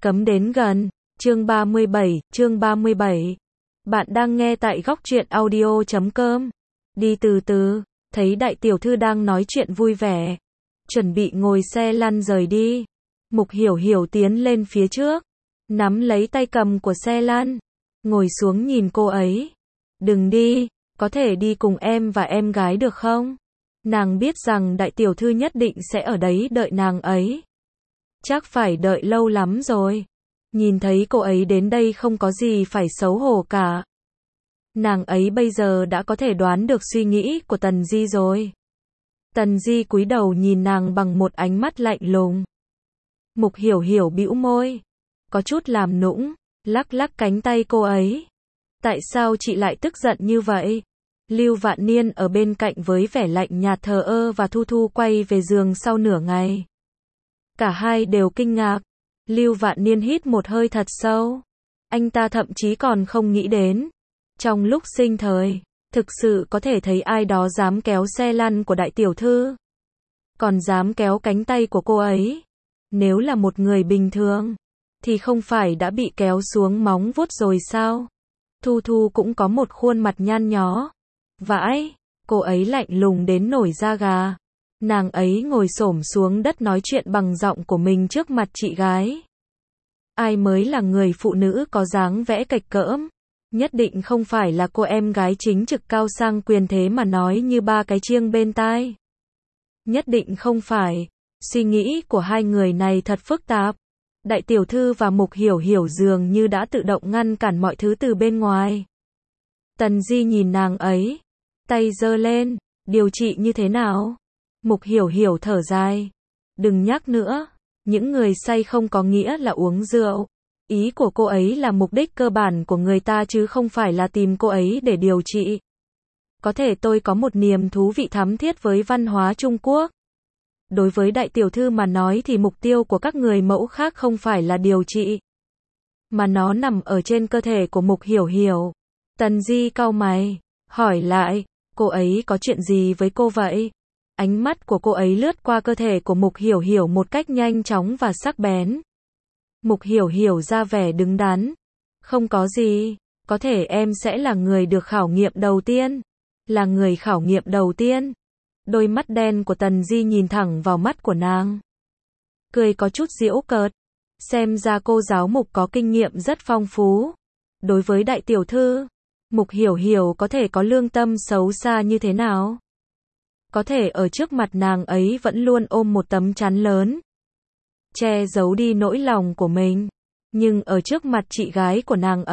Cấm đến gần. Chương 37. Bạn đang nghe tại góc truyện audio.com. Đi từ từ, thấy đại tiểu thư đang nói chuyện vui vẻ. Chuẩn bị ngồi xe lăn rời đi. Mục Hiểu Hiểu tiến lên phía trước. Nắm lấy tay cầm của xe lăn. Ngồi xuống nhìn cô ấy. Đừng đi, có thể đi cùng em và em gái được không? Nàng biết rằng đại tiểu thư nhất định sẽ ở đấy đợi nàng ấy. Chắc phải đợi lâu lắm rồi. Nhìn thấy cô ấy đến đây không có gì phải xấu hổ cả. Nàng ấy bây giờ đã có thể đoán được suy nghĩ của Tần Di rồi. Tần Di cúi đầu nhìn nàng bằng một ánh mắt lạnh lùng. Mục Hiểu Hiểu bĩu môi, có chút làm nũng, lắc lắc cánh tay cô ấy. Tại sao chị lại tức giận như vậy? Lưu Vạn Niên ở bên cạnh với vẻ lạnh nhạt thờ ơ và Thu Thu quay về giường sau nửa ngày. Cả hai đều kinh ngạc. Lưu Vạn Niên hít một hơi thật sâu. Anh ta thậm chí còn không nghĩ đến. Trong lúc sinh thời, thực sự có thể thấy ai đó dám kéo xe lăn của đại tiểu thư. Còn dám kéo cánh tay của cô ấy. Nếu là một người bình thường, thì không phải đã bị kéo xuống móng vuốt rồi sao? Thu Thu cũng có một khuôn mặt nhăn nhó. Vãi, cô ấy lạnh lùng đến nổi da gà. Nàng ấy ngồi xổm xuống đất nói chuyện bằng giọng của mình trước mặt chị gái. Ai mới là người phụ nữ có dáng vẻ cạch cỡm? Nhất định không phải là cô em gái chính trực cao sang quyền thế mà nói như ba cái chiêng bên tai. Nhất định không phải. Suy nghĩ của hai người này thật phức tạp. Đại tiểu thư và Mục Hiểu Hiểu dường như đã tự động ngăn cản mọi thứ từ bên ngoài. Tần Di nhìn nàng ấy, tay giơ lên, điều trị như thế nào? Mục Hiểu Hiểu thở dài. Đừng nhắc nữa, những người say không có nghĩa là uống rượu. Ý của cô ấy là mục đích cơ bản của người ta chứ không phải là tìm cô ấy để điều trị. Có thể tôi có một niềm thú vị thắm thiết với văn hóa Trung Quốc. Đối với đại tiểu thư mà nói thì mục tiêu của các người mẫu khác không phải là điều trị, mà nó nằm ở trên cơ thể của Mục Hiểu Hiểu. Tần Di cau mày, hỏi lại, cô ấy có chuyện gì với cô vậy? Ánh mắt của cô ấy lướt qua cơ thể của Mục Hiểu Hiểu một cách nhanh chóng và sắc bén. Mục Hiểu Hiểu ra vẻ đứng đắn. Không có gì, có thể em sẽ là người được khảo nghiệm đầu tiên. Là người khảo nghiệm đầu tiên. Đôi mắt đen của Tần Di nhìn thẳng vào mắt của nàng. Cười có chút giễu cợt. Xem ra cô giáo Mục có kinh nghiệm rất phong phú. Đối với đại tiểu thư, Mục Hiểu Hiểu có thể có lương tâm xấu xa như thế nào? Có thể ở trước mặt nàng ấy vẫn luôn ôm một tấm chắn lớn, che giấu đi nỗi lòng của mình. Nhưng ở trước mặt chị gái của nàng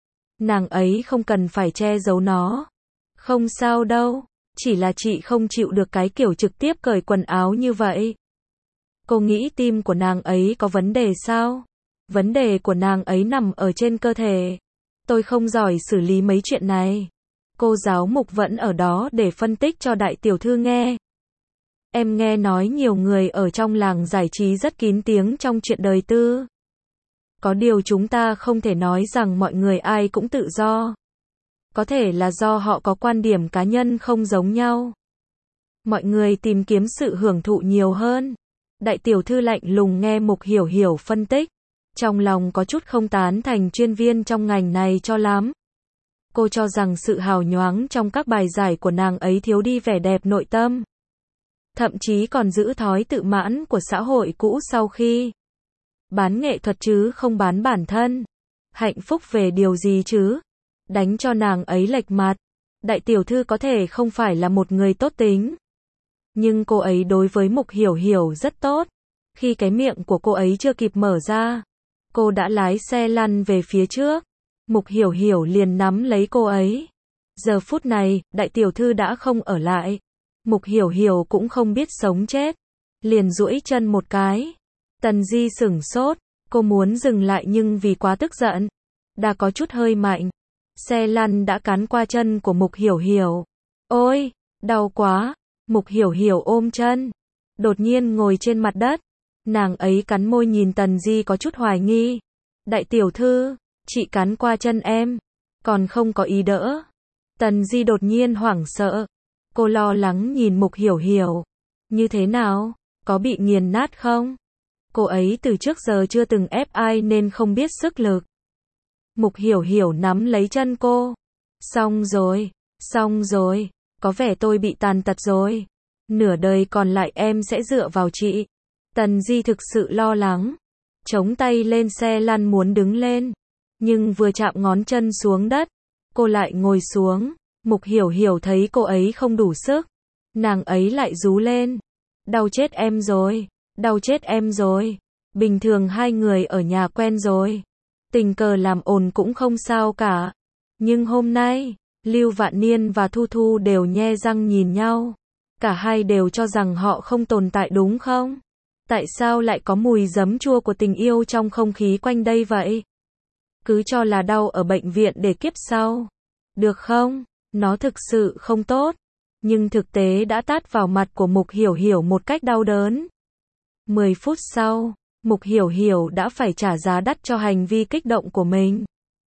ấy không cần phải che giấu nó. Không sao đâu, chỉ là chị không chịu được cái kiểu trực tiếp cởi quần áo như vậy. Cô nghĩ tim của nàng ấy có vấn đề sao? Vấn đề của nàng ấy nằm ở trên cơ thể. Tôi không giỏi xử lý mấy chuyện này. Cô giáo Mục vẫn ở đó để phân tích cho đại tiểu thư nghe. Em nghe nói nhiều người ở trong làng giải trí rất kín tiếng trong chuyện đời tư. Có điều chúng ta không thể nói rằng mọi người ai cũng tự do. Có thể là do họ có quan điểm cá nhân không giống nhau. Mọi người tìm kiếm sự hưởng thụ nhiều hơn. Đại tiểu thư lạnh lùng nghe Mục Hiểu Hiểu phân tích. Trong lòng có chút không tán thành chuyên viên trong ngành này cho lắm. Cô cho rằng sự hào nhoáng trong các bài giải của nàng ấy thiếu đi vẻ đẹp nội tâm. Thậm chí còn giữ thói tự mãn của xã hội cũ sau khi bán nghệ thuật chứ không bán bản thân. Hạnh phúc về điều gì chứ? Đánh cho nàng ấy lệch mặt. Đại tiểu thư có thể không phải là một người tốt tính. Nhưng cô ấy đối với Mục Hiểu Hiểu rất tốt. Khi cái miệng của cô ấy chưa kịp mở ra, cô đã lái xe lăn về phía trước. Mục Hiểu Hiểu liền nắm lấy cô ấy. Giờ phút này, đại tiểu thư đã không ở lại. Mục Hiểu Hiểu cũng không biết sống chết. Liền duỗi chân một cái. Tần Di sửng sốt. Cô muốn dừng lại nhưng vì quá tức giận, đã có chút hơi mạnh. Xe lăn đã cán qua chân của Mục Hiểu Hiểu. Ôi, đau quá. Mục Hiểu Hiểu ôm chân. Đột nhiên ngồi trên mặt đất. Nàng ấy cắn môi nhìn Tần Di có chút hoài nghi. Đại tiểu thư, chị cắn qua chân em. Còn không có ý đỡ. Tần Di đột nhiên hoảng sợ. Cô lo lắng nhìn Mục Hiểu Hiểu. Như thế nào? Có bị nghiền nát không? Cô ấy từ trước giờ chưa từng ép ai nên không biết sức lực. Mục Hiểu Hiểu nắm lấy chân cô. Xong rồi, có vẻ tôi bị tàn tật rồi. Nửa đời còn lại em sẽ dựa vào chị. Tần Di thực sự lo lắng. Chống tay lên xe lăn muốn đứng lên. Nhưng vừa chạm ngón chân xuống đất, cô lại ngồi xuống. Mục Hiểu Hiểu thấy cô ấy không đủ sức. Nàng ấy lại rú lên. Đau chết em rồi, đau chết em rồi. Bình thường hai người ở nhà quen rồi. Tình cờ làm ồn cũng không sao cả. Nhưng hôm nay, Lưu Vạn Niên và Thu Thu đều nhe răng nhìn nhau. Cả hai đều cho rằng họ không tồn tại đúng không? Tại sao lại có mùi giấm chua của tình yêu trong không khí quanh đây vậy? Cứ cho là đau ở bệnh viện để kiếp sau. Được không? Nó thực sự không tốt. Nhưng thực tế đã tát vào mặt của Mục Hiểu Hiểu một cách đau đớn. 10 phút sau, Mục Hiểu Hiểu đã phải trả giá đắt cho hành vi kích động của mình.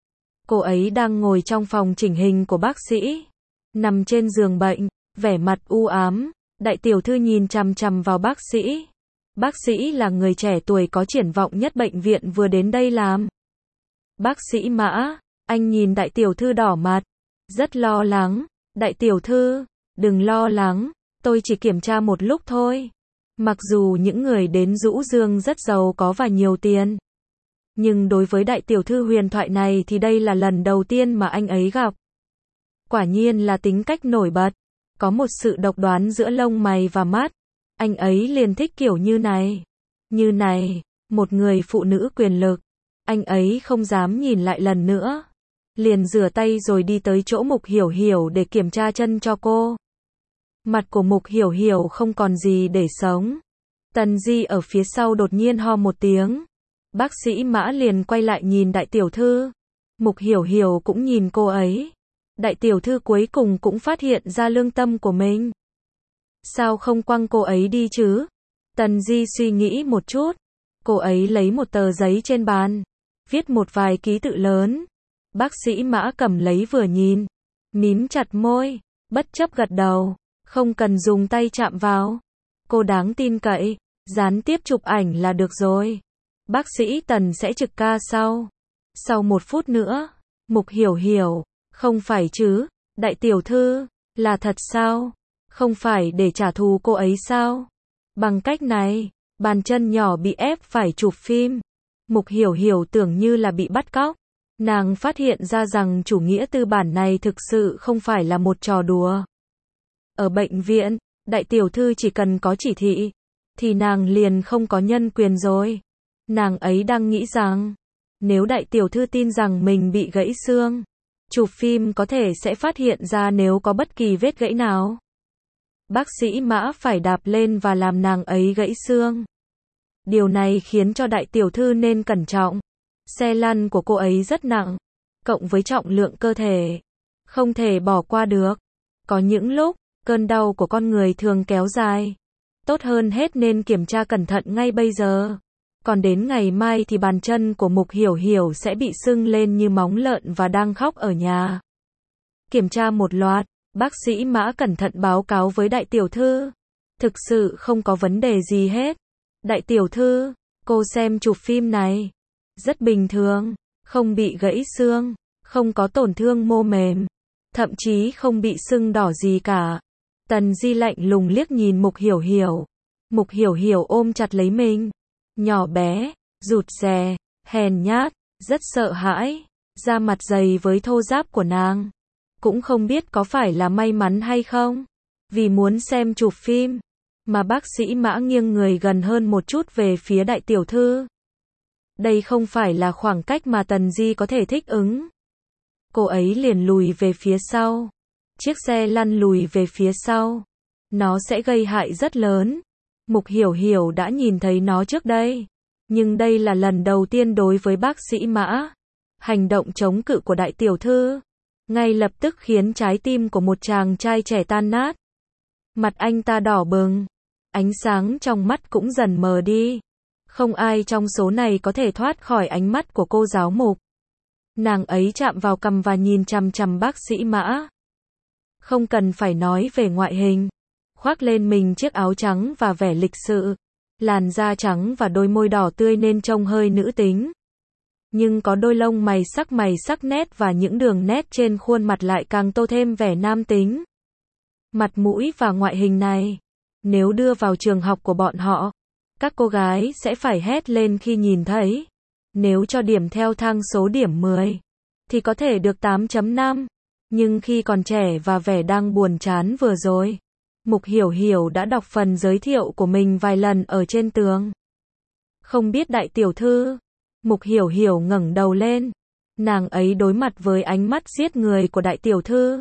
Cô ấy đang ngồi trong phòng chỉnh hình của bác sĩ. Nằm trên giường bệnh, vẻ mặt u ám. Đại tiểu thư nhìn chằm chằm vào bác sĩ. Bác sĩ là người trẻ tuổi có triển vọng nhất bệnh viện vừa đến đây làm. Bác sĩ Mã, anh nhìn đại tiểu thư đỏ mặt. Rất lo lắng. Đại tiểu thư, đừng lo lắng, tôi chỉ kiểm tra một lúc thôi. Mặc dù những người đến Dũ Dương rất giàu có và nhiều tiền. Nhưng đối với đại tiểu thư huyền thoại này thì đây là lần đầu tiên mà anh ấy gặp. Quả nhiên là tính cách nổi bật. Có một sự độc đoán giữa lông mày và mắt. Anh ấy liền thích kiểu như này. Như này, một người phụ nữ quyền lực. Anh ấy không dám nhìn lại lần nữa. Liền rửa tay rồi đi tới chỗ Mục Hiểu Hiểu để kiểm tra chân cho cô. Mặt của Mục Hiểu Hiểu không còn gì để sống. Tần Di ở phía sau đột nhiên ho một tiếng. Bác sĩ Mã liền quay lại nhìn đại tiểu thư. Mục Hiểu Hiểu cũng nhìn cô ấy. Đại tiểu thư cuối cùng cũng phát hiện ra lương tâm của mình. Sao không quăng cô ấy đi chứ? Tần Di suy nghĩ một chút. Cô ấy lấy một tờ giấy trên bàn. Viết một vài ký tự lớn. Bác sĩ Mã cầm lấy vừa nhìn. Mím chặt môi. Bất chấp gật đầu. Không cần dùng tay chạm vào. Cô đáng tin cậy. Gián tiếp chụp ảnh là được rồi. Bác sĩ Tần sẽ trực ca sau. Sau 1 phút nữa. Mục Hiểu Hiểu. Không phải chứ. Đại tiểu thư. Là thật sao? Không phải để trả thù cô ấy sao? Bằng cách này, bàn chân nhỏ bị ép phải chụp phim. Mục Hiểu Hiểu tưởng như là bị bắt cóc. Nàng phát hiện ra rằng chủ nghĩa tư bản này thực sự không phải là một trò đùa. Ở bệnh viện, đại tiểu thư chỉ cần có chỉ thị, thì nàng liền không có nhân quyền rồi. Nàng ấy đang nghĩ rằng, nếu đại tiểu thư tin rằng mình bị gãy xương, chụp phim có thể sẽ phát hiện ra nếu có bất kỳ vết gãy nào. Bác sĩ Mã phải đạp lên và làm nàng ấy gãy xương. Điều này khiến cho đại tiểu thư nên cẩn trọng. Xe lăn của cô ấy rất nặng, cộng với trọng lượng cơ thể, không thể bỏ qua được. Có những lúc, cơn đau của con người thường kéo dài. Tốt hơn hết nên kiểm tra cẩn thận ngay bây giờ. Còn đến ngày mai thì bàn chân của Mục Hiểu Hiểu sẽ bị sưng lên như móng lợn và đang khóc ở nhà. Kiểm tra một loạt, bác sĩ Mã cẩn thận báo cáo với đại tiểu thư. Thực sự không có vấn đề gì hết. Đại tiểu thư, cô xem chụp phim này. Rất bình thường, không bị gãy xương, không có tổn thương mô mềm, thậm chí không bị sưng đỏ gì cả. Tần Di lạnh lùng liếc nhìn Mục Hiểu Hiểu. Mục Hiểu Hiểu ôm chặt lấy mình. Nhỏ bé, rụt rè, hèn nhát, rất sợ hãi. Da mặt dày với thô ráp của nàng. Cũng không biết có phải là may mắn hay không. Vì muốn xem chụp phim, mà bác sĩ Mã nghiêng người gần hơn một chút về phía đại tiểu thư. Đây không phải là khoảng cách mà Tần Di có thể thích ứng. Cô ấy liền lùi về phía sau. Chiếc xe lăn lùi về phía sau. Nó sẽ gây hại rất lớn. Mục Hiểu Hiểu đã nhìn thấy nó trước đây. Nhưng đây là lần đầu tiên đối với bác sĩ Mã. Hành động chống cự của đại tiểu thư ngay lập tức khiến trái tim của một chàng trai trẻ tan nát. Mặt anh ta đỏ bừng. Ánh sáng trong mắt cũng dần mờ đi. Không ai trong số này có thể thoát khỏi ánh mắt của cô giáo Mục. Nàng ấy chạm vào cằm và nhìn chằm chằm bác sĩ Mã. Không cần phải nói về ngoại hình. Khoác lên mình chiếc áo trắng và vẻ lịch sự. Làn da trắng và đôi môi đỏ tươi nên trông hơi nữ tính. Nhưng có đôi lông mày sắc nét và những đường nét trên khuôn mặt lại càng tô thêm vẻ nam tính. Mặt mũi và ngoại hình này, nếu đưa vào trường học của bọn họ, các cô gái sẽ phải hét lên khi nhìn thấy. Nếu cho điểm theo thang số điểm 10, thì có thể được 8.5. Nhưng khi còn trẻ và vẻ đang buồn chán vừa rồi, Mục Hiểu Hiểu đã đọc phần giới thiệu của mình vài lần ở trên tường. Không biết đại tiểu thư. Mục Hiểu Hiểu ngẩng đầu lên. Nàng ấy đối mặt với ánh mắt giết người của đại tiểu thư.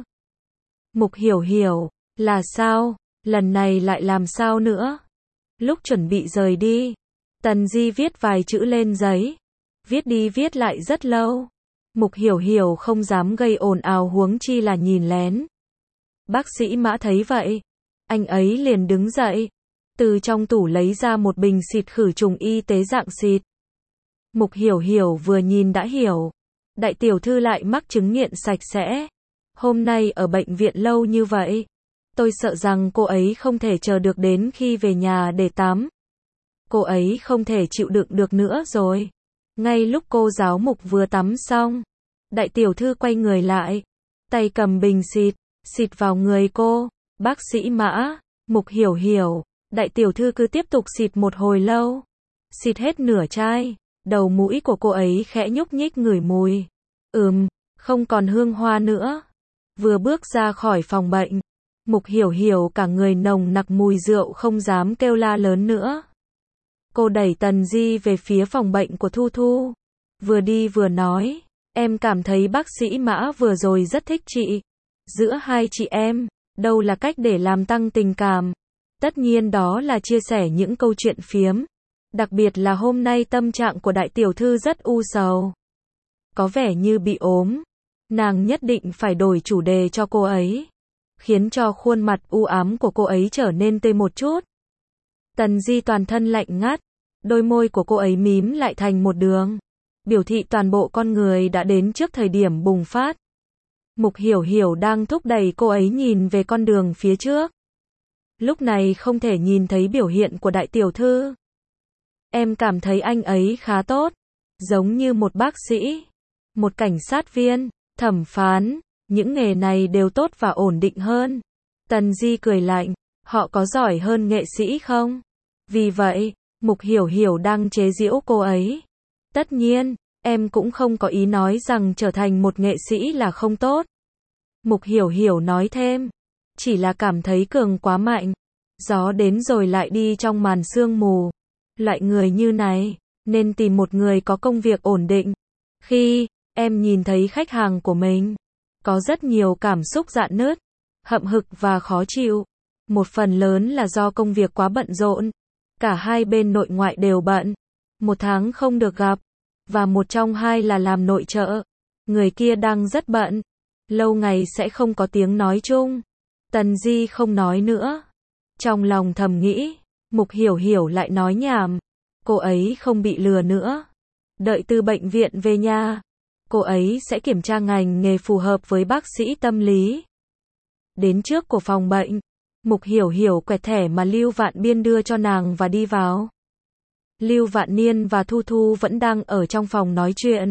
Mục Hiểu Hiểu, là sao? Lần này lại làm sao nữa? Lúc chuẩn bị rời đi, Tần Di viết vài chữ lên giấy. Viết đi viết lại rất lâu. Mục Hiểu Hiểu không dám gây ồn ào huống chi là nhìn lén. Bác sĩ Mã thấy vậy, anh ấy liền đứng dậy, từ trong tủ lấy ra một bình xịt khử trùng y tế dạng xịt. Mục Hiểu Hiểu vừa nhìn đã hiểu, đại tiểu thư lại mắc chứng nghiện sạch sẽ. Hôm nay ở bệnh viện lâu như vậy, tôi sợ rằng cô ấy không thể chờ được đến khi về nhà để tắm. Cô ấy không thể chịu đựng được nữa rồi. Ngay lúc cô giáo Mục vừa tắm xong, đại tiểu thư quay người lại, tay cầm bình xịt, xịt vào người cô. Bác sĩ Mã, Mục Hiểu Hiểu, đại tiểu thư cứ tiếp tục xịt một hồi lâu. Xịt hết nửa chai, đầu mũi của cô ấy khẽ nhúc nhích ngửi mùi. Không còn hương hoa nữa. Vừa bước ra khỏi phòng bệnh, Mục Hiểu Hiểu cả người nồng nặc mùi rượu không dám kêu la lớn nữa. Cô đẩy Tần Di về phía phòng bệnh của Thu Thu. Vừa đi vừa nói, em cảm thấy bác sĩ Mã vừa rồi rất thích chị. Giữa hai chị em, đâu là cách để làm tăng tình cảm. Tất nhiên đó là chia sẻ những câu chuyện phiếm. Đặc biệt là hôm nay tâm trạng của đại tiểu thư rất u sầu. Có vẻ như bị ốm. Nàng nhất định phải đổi chủ đề cho cô ấy, khiến cho khuôn mặt u ám của cô ấy trở nên tươi một chút. Tần Di toàn thân lạnh ngắt, đôi môi của cô ấy mím lại thành một đường, biểu thị toàn bộ con người đã đến trước thời điểm bùng phát. Mục Hiểu Hiểu đang thúc đẩy cô ấy nhìn về con đường phía trước. Lúc này không thể nhìn thấy biểu hiện của đại tiểu thư. Em cảm thấy anh ấy khá tốt, giống như một bác sĩ, một cảnh sát viên, thẩm phán, những nghề này đều tốt và ổn định hơn. Tần Di cười lạnh, họ có giỏi hơn nghệ sĩ không? Vì vậy, Mục Hiểu Hiểu đang chế giễu cô ấy. Tất nhiên, em cũng không có ý nói rằng trở thành một nghệ sĩ là không tốt. Mục Hiểu Hiểu nói thêm, chỉ là cảm thấy cường quá mạnh. Gió đến rồi lại đi trong màn sương mù. Loại người như này, nên tìm một người có công việc ổn định. Khi em nhìn thấy khách hàng của mình, có rất nhiều cảm xúc rạn nứt, hậm hực và khó chịu. Một phần lớn là do công việc quá bận rộn. Cả hai bên nội ngoại đều bận. Một tháng không được gặp. Và một trong hai là làm nội trợ. Người kia đang rất bận. Lâu ngày sẽ không có tiếng nói chung. Tần Di không nói nữa. Trong lòng thầm nghĩ, Mục Hiểu Hiểu lại nói nhảm. Cô ấy không bị lừa nữa. Đợi từ bệnh viện về nhà, cô ấy sẽ kiểm tra ngành nghề phù hợp với bác sĩ tâm lý. Đến trước của phòng bệnh, Mục Hiểu Hiểu quẹt thẻ mà Lưu Vạn Biên đưa cho nàng và đi vào. Lưu Vạn Niên và Thu Thu vẫn đang ở trong phòng nói chuyện.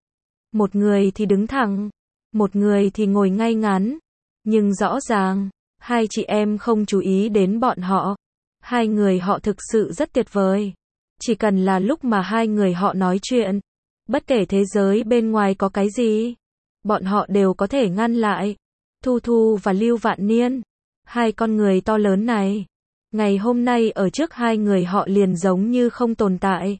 Một người thì đứng thẳng, một người thì ngồi ngay ngắn. Nhưng rõ ràng, hai chị em không chú ý đến bọn họ. Hai người họ thực sự rất tuyệt vời. Chỉ cần là lúc mà hai người họ nói chuyện, bất kể thế giới bên ngoài có cái gì, bọn họ đều có thể ngăn lại. Thu Thu và Lưu Vạn Niên, hai con người to lớn này, ngày hôm nay ở trước hai người họ liền giống như không tồn tại.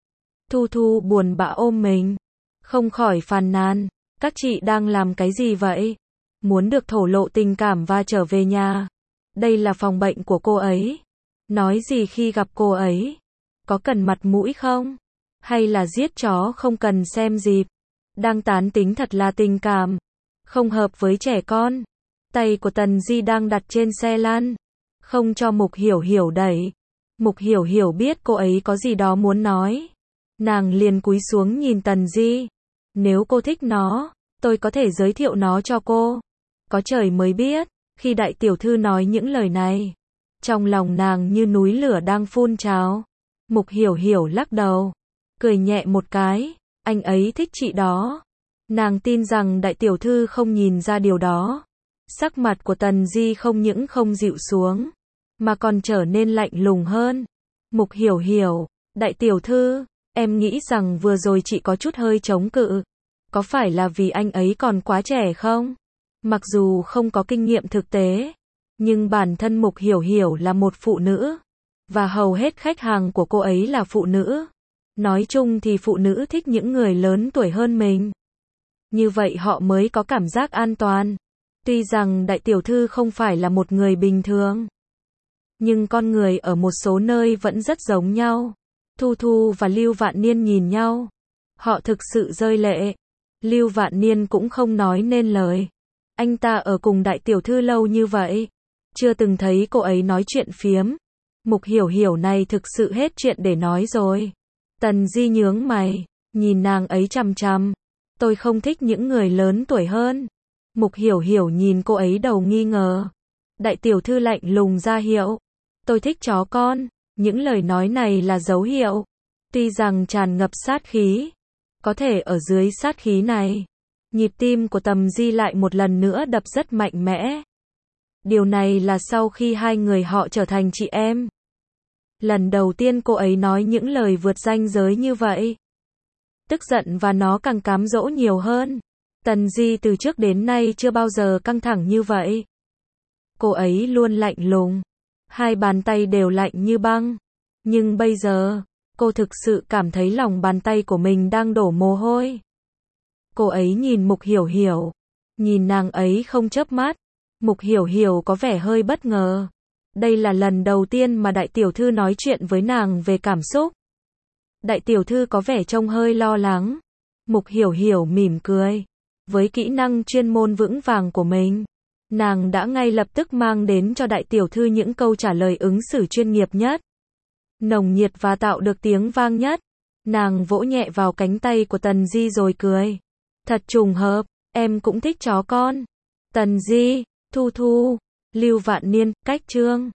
Thu Thu buồn bã ôm mình, không khỏi phàn nàn, các chị đang làm cái gì vậy? Muốn được thổ lộ tình cảm và trở về nhà. Đây là phòng bệnh của cô ấy. Nói gì khi gặp cô ấy? Có cần mặt mũi không? Hay là giết chó không cần xem dịp? Đang tán tính thật là tình cảm. Không hợp với trẻ con. Tay của Tần Di đang đặt trên xe lăn. Không cho Mục Hiểu Hiểu đẩy. Mục Hiểu Hiểu biết cô ấy có gì đó muốn nói. Nàng liền cúi xuống nhìn Tần Di. Nếu cô thích nó, tôi có thể giới thiệu nó cho cô. Có trời mới biết, khi đại tiểu thư nói những lời này, trong lòng nàng như núi lửa đang phun trào. Mục Hiểu Hiểu lắc đầu, cười nhẹ một cái, anh ấy thích chị đó. Nàng tin rằng đại tiểu thư không nhìn ra điều đó. Sắc mặt của Tần Di không những không dịu xuống, mà còn trở nên lạnh lùng hơn. Mục Hiểu Hiểu, đại tiểu thư, em nghĩ rằng vừa rồi chị có chút hơi chống cự. Có phải là vì anh ấy còn quá trẻ không? Mặc dù không có kinh nghiệm thực tế, nhưng bản thân Mục Hiểu Hiểu là một phụ nữ, và hầu hết khách hàng của cô ấy là phụ nữ. Nói chung thì phụ nữ thích những người lớn tuổi hơn mình. Như vậy họ mới có cảm giác an toàn. Tuy rằng đại tiểu thư không phải là một người bình thường, nhưng con người ở một số nơi vẫn rất giống nhau. Thu Thu và Lưu Vạn Niên nhìn nhau. Họ thực sự rơi lệ. Lưu Vạn Niên cũng không nói nên lời. Anh ta ở cùng đại tiểu thư lâu như vậy, chưa từng thấy cô ấy nói chuyện phiếm. Mục Hiểu Hiểu này thực sự hết chuyện để nói rồi. Tần Di nhướng mày, nhìn nàng ấy chằm chằm. Tôi không thích những người lớn tuổi hơn. Mục Hiểu Hiểu nhìn cô ấy đầu nghi ngờ. Đại tiểu thư lạnh lùng ra hiệu. Tôi thích chó con. Những lời nói này là dấu hiệu. Tuy rằng tràn ngập sát khí, có thể ở dưới sát khí này, nhịp tim của Tần Di lại một lần nữa đập rất mạnh mẽ. Điều này là sau khi hai người họ trở thành chị em. Lần đầu tiên cô ấy nói những lời vượt ranh giới như vậy. Tức giận và nó càng cám dỗ nhiều hơn. Tần Di từ trước đến nay chưa bao giờ căng thẳng như vậy. Cô ấy luôn lạnh lùng. Hai bàn tay đều lạnh như băng. Nhưng bây giờ, cô thực sự cảm thấy lòng bàn tay của mình đang đổ mồ hôi. Cô ấy nhìn Mục Hiểu Hiểu. Nhìn nàng ấy không chớp mắt. Mục Hiểu Hiểu có vẻ hơi bất ngờ. Đây là lần đầu tiên mà đại tiểu thư nói chuyện với nàng về cảm xúc. Đại tiểu thư có vẻ trông hơi lo lắng. Mục Hiểu Hiểu mỉm cười. Với kỹ năng chuyên môn vững vàng của mình, nàng đã ngay lập tức mang đến cho đại tiểu thư những câu trả lời ứng xử chuyên nghiệp nhất, nồng nhiệt và tạo được tiếng vang nhất. Nàng vỗ nhẹ vào cánh tay của Tần Di rồi cười. Thật trùng hợp, em cũng thích chó con. Tần Di, Thu Thu, Lưu Vạn Niên, Cách Trương.